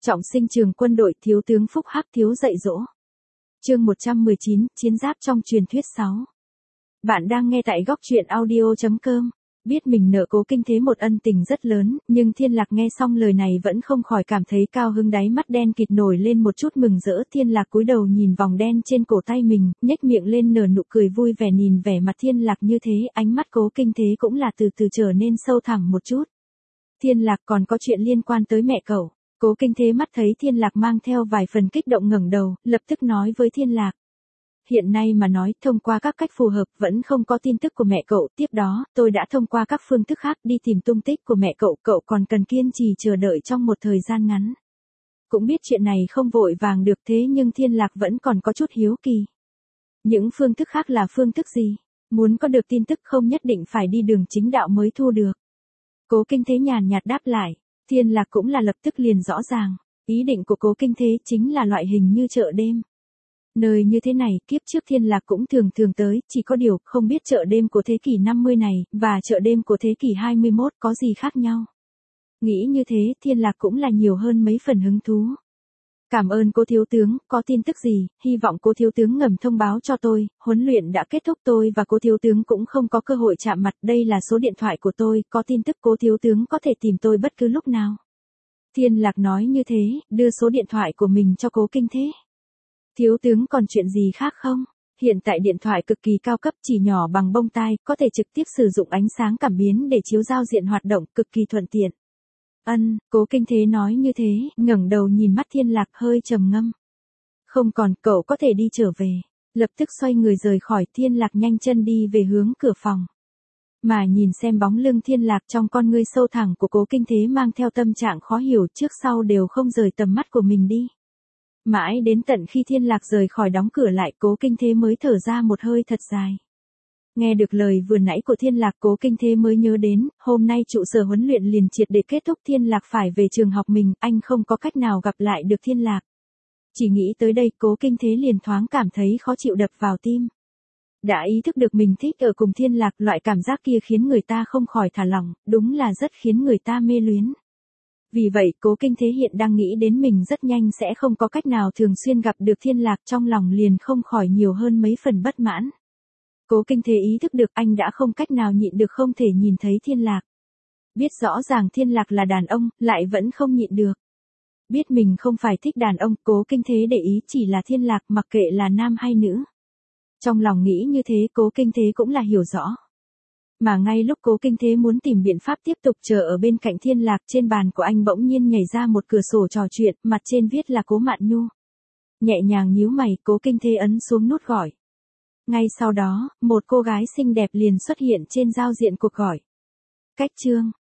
Trọng sinh trường quân đội, thiếu tướng Phúc Hắc thiếu dạy dỗ. Chương 119, chiến giáp trong truyền thuyết 6. Bạn đang nghe tại góc truyện audio.com. Biết mình nợ Cố Kinh Thế một ân tình rất lớn, nhưng Thiên Lạc nghe xong lời này vẫn không khỏi cảm thấy cao hứng, đáy mắt đen kịt nổi lên một chút mừng rỡ. Thiên Lạc cúi đầu nhìn vòng đen trên cổ tay mình, nhếch miệng lên nở nụ cười vui vẻ. Nhìn vẻ mặt Thiên Lạc như thế, ánh mắt Cố Kinh Thế cũng là từ từ trở nên sâu thẳm một chút. Thiên Lạc, còn có chuyện liên quan tới mẹ cậu. Cố Kinh Thế mắt thấy Thiên Lạc mang theo vài phần kích động ngẩng đầu, lập tức nói với Thiên Lạc. Hiện nay mà nói, thông qua các cách phù hợp vẫn không có tin tức của mẹ cậu. Tiếp đó, tôi đã thông qua các phương thức khác đi tìm tung tích của mẹ cậu. Cậu còn cần kiên trì chờ đợi trong một thời gian ngắn. Cũng biết chuyện này không vội vàng được, thế nhưng Thiên Lạc vẫn còn có chút hiếu kỳ. Những phương thức khác là phương thức gì? Muốn có được tin tức không nhất định phải đi đường chính đạo mới thu được. Cố Kinh Thế nhàn nhạt đáp lại. Thiên Lạc cũng là lập tức liền rõ ràng. Ý định của Cố Kinh Thế chính là loại hình như chợ đêm. Nơi như thế này, kiếp trước Thiên Lạc cũng thường tới, chỉ có điều không biết chợ đêm của thế kỷ 50 này, và chợ đêm của thế kỷ 21 có gì khác nhau. Nghĩ như thế, Thiên Lạc cũng là nhiều hơn mấy phần hứng thú. Cảm ơn Cố thiếu tướng, có tin tức gì, hy vọng Cố thiếu tướng ngầm thông báo cho tôi. Huấn luyện đã kết thúc, tôi và Cố thiếu tướng cũng không có cơ hội chạm mặt, đây là số điện thoại của tôi, có tin tức Cố thiếu tướng có thể tìm tôi bất cứ lúc nào. Thiên Lạc nói như thế, đưa số điện thoại của mình cho Cố Kinh Thế. Thiếu tướng còn chuyện gì khác không? Hiện tại điện thoại cực kỳ cao cấp, chỉ nhỏ bằng bông tai, có thể trực tiếp sử dụng ánh sáng cảm biến để chiếu giao diện hoạt động, cực kỳ thuận tiện. Cố Kinh Thế nói như thế, ngẩng đầu nhìn mắt Thiên Lạc hơi trầm ngâm. Không còn, cậu có thể đi trở về. Lập tức xoay người rời khỏi. Thiên Lạc nhanh chân đi về hướng cửa phòng. Mà nhìn xem bóng lưng Thiên Lạc, trong con ngươi sâu thẳm của Cố Kinh Thế mang theo tâm trạng khó hiểu, trước sau đều không rời tầm mắt của mình đi. Mãi đến tận khi Thiên Lạc rời khỏi đóng cửa lại, Cố Kinh Thế mới thở ra một hơi thật dài. Nghe được lời vừa nãy của Thiên Lạc, Cố Kinh Thế mới nhớ đến, hôm nay trụ sở huấn luyện liền triệt để kết thúc. Thiên Lạc phải về trường học mình, anh không có cách nào gặp lại được Thiên Lạc. Chỉ nghĩ tới đây, Cố Kinh Thế liền thoáng cảm thấy khó chịu đập vào tim. Đã ý thức được mình thích ở cùng Thiên Lạc, loại cảm giác kia khiến người ta không khỏi thả lỏng, đúng là rất khiến người ta mê luyến. Vì vậy, Cố Kinh Thế hiện đang nghĩ đến mình rất nhanh sẽ không có cách nào thường xuyên gặp được Thiên Lạc, trong lòng liền không khỏi nhiều hơn mấy phần bất mãn. Cố Kinh Thế ý thức được anh đã không cách nào nhịn được không thể nhìn thấy Thiên Lạc. Biết rõ ràng Thiên Lạc là đàn ông, lại vẫn không nhịn được. Biết mình không phải thích đàn ông, Cố Kinh Thế để ý chỉ là Thiên Lạc, mặc kệ là nam hay nữ. Trong lòng nghĩ như thế, Cố Kinh Thế cũng là hiểu rõ. Mà ngay lúc Cố Kinh Thế muốn tìm biện pháp tiếp tục chờ ở bên cạnh Thiên Lạc, trên bàn của anh bỗng nhiên nhảy ra một cửa sổ trò chuyện, mặt trên viết là Cố Mạn Nhu. Nhẹ nhàng nhíu mày, Cố Kinh Thế ấn xuống nút gọi. Ngay sau đó, một cô gái xinh đẹp liền xuất hiện trên giao diện cuộc gọi. Cách chương